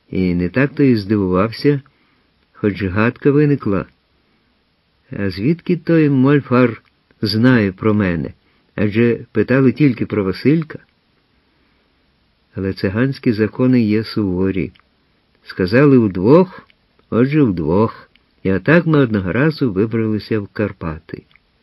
І не так-то й здивувався, хоч гадка виникла. А звідки той Мольфар знає про мене? Адже питали тільки про Василька. Але циганські закони є суворі. Сказали удвох, отже вдвох. І отак ми одного разу вибралися в Карпати.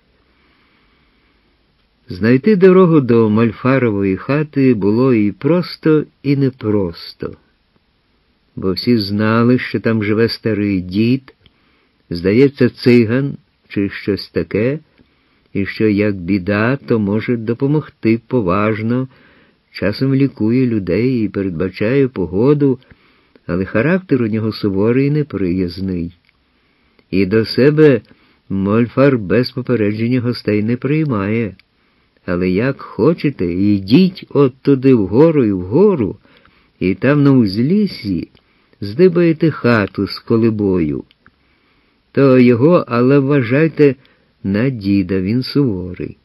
Знайти дорогу до Мольфарової хати було і просто, і непросто. Бо всі знали, що там живе старий дід, здається, циган чи щось таке, і що як біда, то може допомогти поважно, часом лікує людей і передбачає погоду, але характер у нього суворий і неприязний. І до себе Мольфар без попередження гостей не приймає. Але як хочете, йдіть от туди вгору, і там на узліссі здибаєте хату з колибою. То його, але вважайте, на діда, він суворий.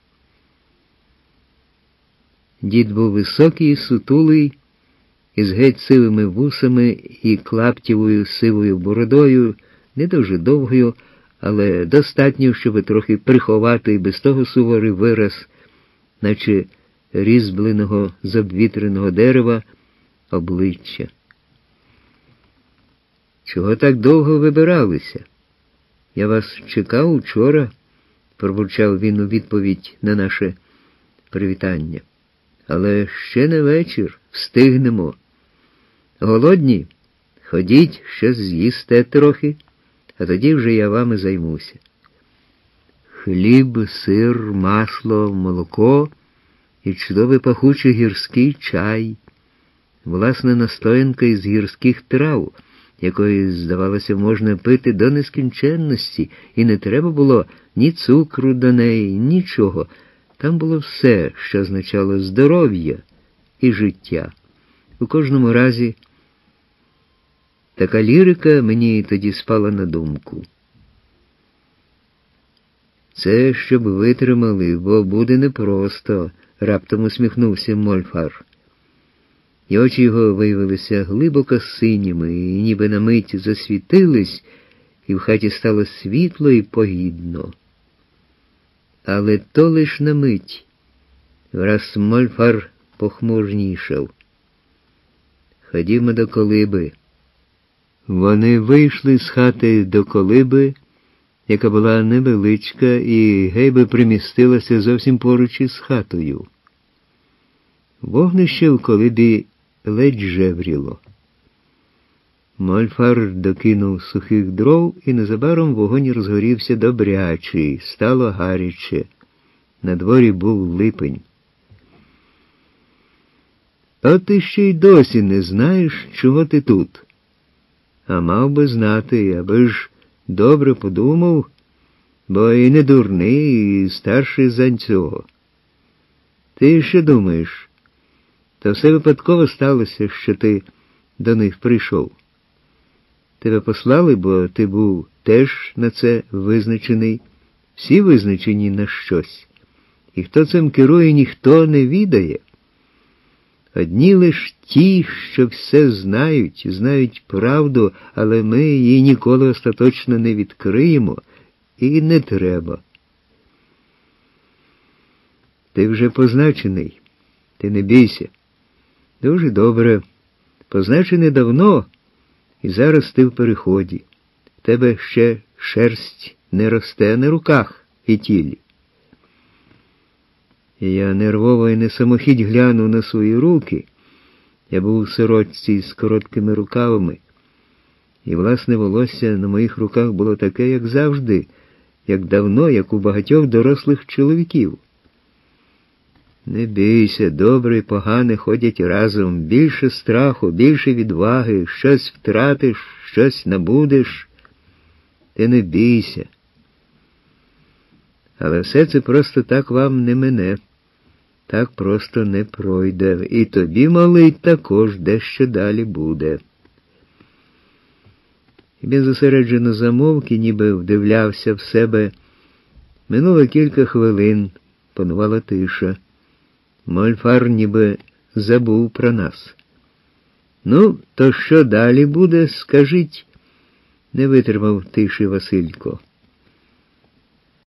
Дід був високий і сутулий, із геть сивими вусами і клаптєвою сивою бородою, не дуже довгою, але достатньо, щоб трохи приховати і без того суворий вираз, наче різьбленого з обвітреного дерева обличчя. «Чого так довго вибиралися? Я вас чекав учора», – пробурчав він у відповідь на наше привітання. «Але ще не вечір, встигнемо. Голодні? Ходіть, щось з'їсте трохи, а тоді вже я вами займуся. Хліб, сир, масло, молоко і чудовий пахучий гірський чай, власна настоянка із гірських трав, якої, здавалося, можна пити до нескінченності, і не треба було ні цукру до неї, нічого. Там було все, що означало здоров'я і життя. У кожному разі, така лірика мені тоді спала на думку. «Це щоб витримали, бо буде непросто», – раптом усміхнувся Мольфар. І очі його виявилися глибоко синіми, і ніби на мить засвітились, і в хаті стало світло і погідно. Але то лиш на мить. Враз Мольфар похмурнішав. «Ходімо до колиби». Вони вийшли з хати до колиби, яка була невеличка і гейби примістилася зовсім поруч із хатою. Вогнище в колибі ледь жевріло. Мольфар докинув сухих дров, і незабаром вогонь розгорівся добрячий, стало гаряче. На дворі був липень. «А ти ще й досі не знаєш, чого ти тут? А мав би знати, аби ж добре подумав, бо і не дурний, і старший за цього. Ти що думаєш? Та все випадково сталося, що ти до них прийшов. Тебе послали, бо ти був теж на це визначений, всі визначені на щось. І хто цим керує, ніхто не відає. Одні лиш ті, що все знають правду, але ми її ніколи остаточно не відкриємо, і не треба. Ти вже позначений, ти не бійся. Дуже добре. Позначений давно, і зараз ти в переході. В тебе ще шерсть не росте на руках і тілі. Я нервово і не самохідь глянув на свої руки. Я був у сорочці з короткими рукавами, і власне волосся на моїх руках було таке, як завжди, як давно, як у багатьох дорослих чоловіків. Не бійся, добре і погане ходять разом, більше страху, більше відваги, щось втратиш, щось набудеш. Ти не бійся. Але все це просто так вам не мине. Так просто не пройде. І тобі, малий, також дещо далі буде. І він зосереджено замовк і ніби вдивлявся в себе. Минуло кілька хвилин, панувала тиша. Мольфар ніби забув про нас. Ну, то що далі буде, скажіть, не витримав тиші Василько.